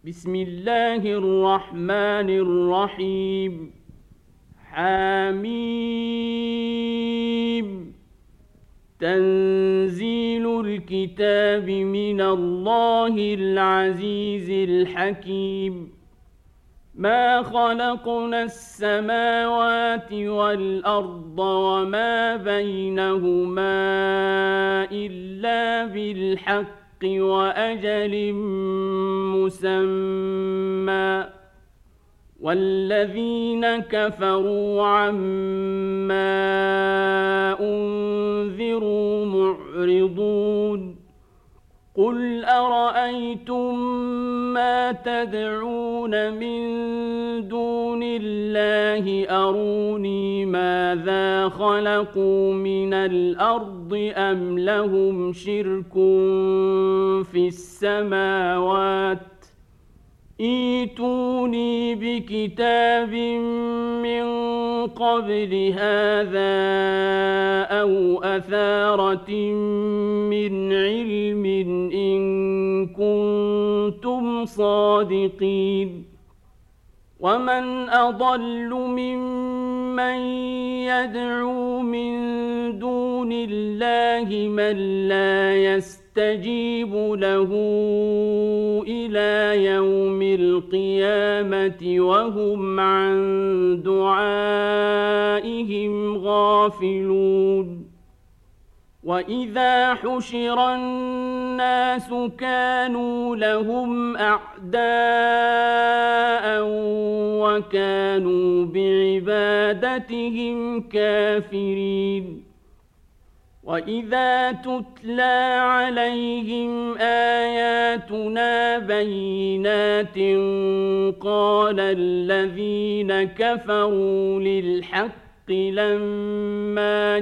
بسم الله الرحمن الرحيم. حميم. تنزيل الكتاب من الله العزيز الحكيم. ما خلقنا السماوات والأرض وما بينهما إلا بالحق وأجل مسمى، والذين كفروا عما أنذروا معرضون. قل أرأيتم ما تدعون من دون الله أروني ماذا خلقوا من الأرض أم لهم شرك في السماوات؟ ائتوني بكتاب من قبل هذا أو أثارة من علم إن كنتم صادقين. ومن أضل ممن يدعو من دون الله من لا يستجيب له إلى يوم القيامة وهم عن دعائهم غافلون. وإذا حشر الناس كانوا لهم أعداء وكانوا بعبادتهم كافرين. وإذا تتلى عليهم آياتنا بينات قال الذين كفروا للحق لما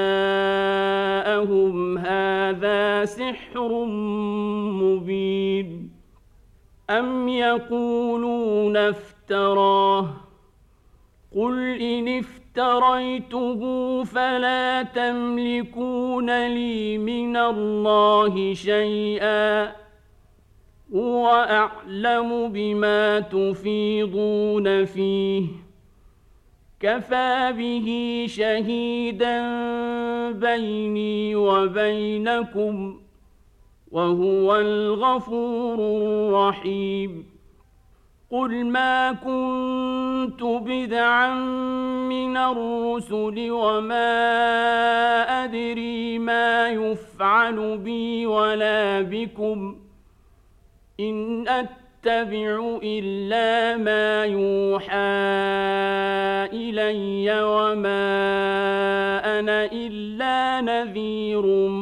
جاءهم هذا سحر مبين. أم يقولون افتراه؟ قل إن افتريته فلا تملكون لي من الله شيئا، هو أعلم بما تفيضون فيه، كفى به شهيدا بيني وبينكم وهو الغفور الرحيم. قل ما كنت بدعا من الرسل وما أدري ما يفعل بي ولا بكم، إن أتبع إلا ما يوحى إلي وما أنا إلا نذير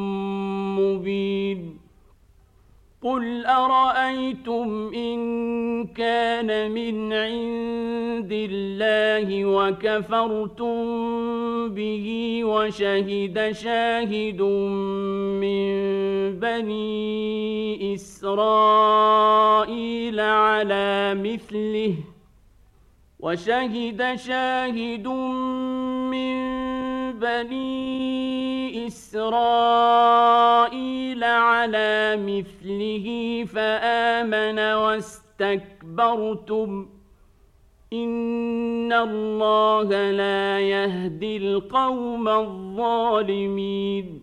مبين. قل أرأيتم إن كان من عند الله وكفرتم به وشهد شاهد من بني إسرائيل على مثله فآمن واستكبرتم إن الله لا يهدي القوم الظالمين.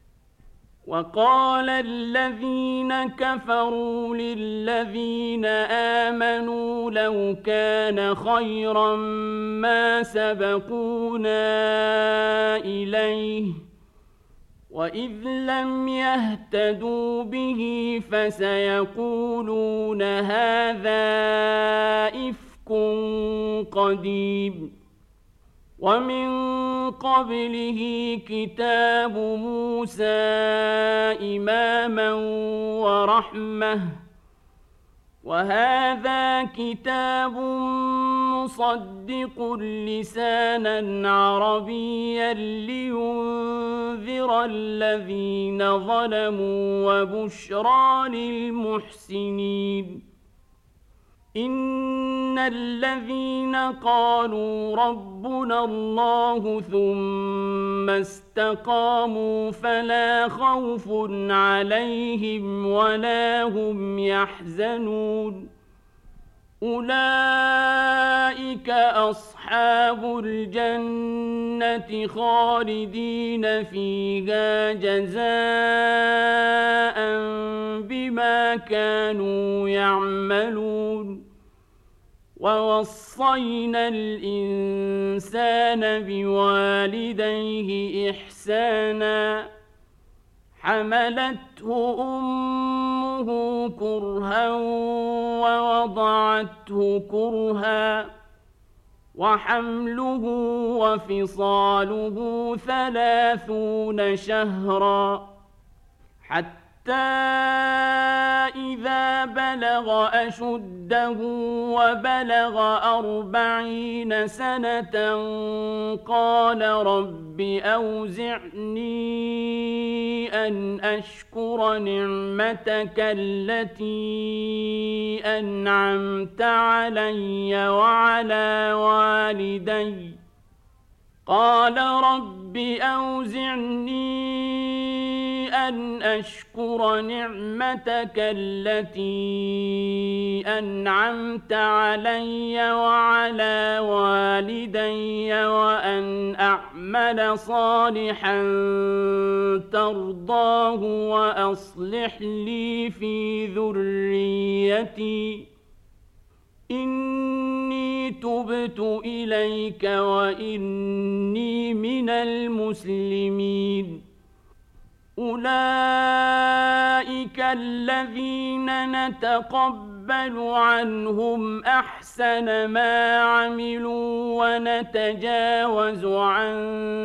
وقال الذين كفروا للذين آمنوا لو كان خيرا ما سبقونا إليه، وإذ لم يهتدوا به فسيقولون هذا إفك قديم. ومن قبله كتاب موسى إماما ورحمة، وهذا كتاب مصدق لسانا عربيا لينذر الذين ظلموا وبشرى للمحسنين. إن الذين قالوا ربنا الله ثم استقاموا فلا خوف عليهم ولا هم يحزنون. أولئك أصحاب الجنة خالدين فيها جزاء بما كانوا يعملون ووصينا الإنسان بوالديه إحسانا حملته أمه كرها ووضعته كرها وحمله وفصاله 30 شهرا حتى إذا بلغ أشده وبلغ 40 سنة قال رب أوزعني أن أشكر نعمتك التي أنعمت علي وعلى والدي قال رب أوزعني أن أشكر نعمتك التي أنعمت علي وعلى والدي وأن أعمل صالحا ترضاه وأصلح لي في ذريتي إني تبت إليك وإني من المسلمين أولئك الذين نتقبل عنهم أحسن ما عملوا ونتجاوز عن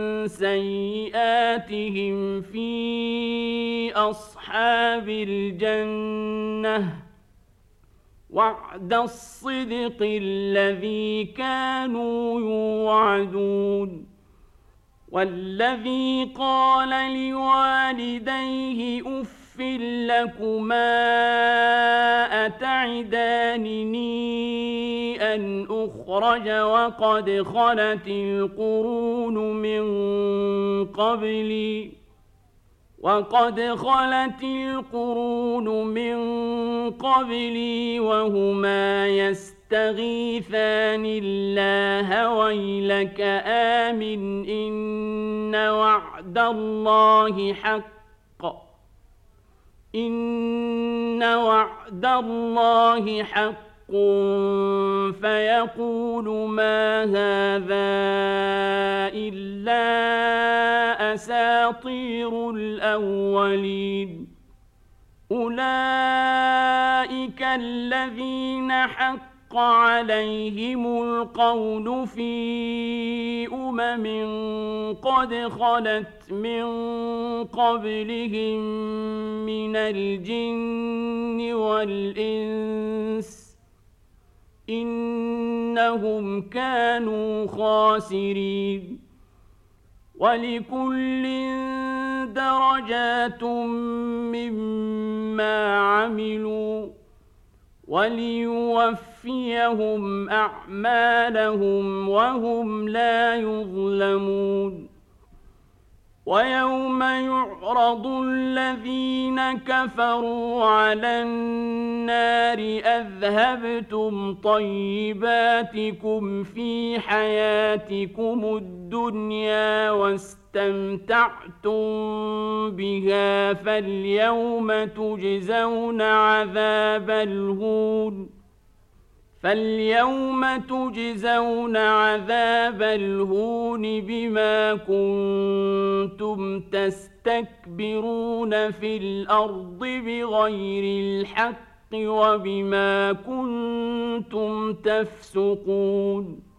سيئاتهم في أصحاب الجنة وعد الصدق الذي كانوا يوعدون والذي قال لوالديه أف لكما أتعدانني أن أخرج وقد خلت القرون من قبلي وهما يستغيثان الله ويلك آمن إن وعد الله حق فيقول ما هذا إلا أساطير الأولين أولئك الذين حق عليهم القول في قد خلت من قبلهم من الجن والإنس إنهم كانوا خاسرين ولكل درجات مما عملوا وليوفيهم أعمالهم وهم لا يظلمون ويوم يعرض الذين كفروا على النار أذهبتم طيباتكم في حياتكم الدنيا واستمتعتم بها فاليوم تجزون عذاب الهون بما كنتم تستكبرون في الأرض بغير الحق وبما كنتم تفسقون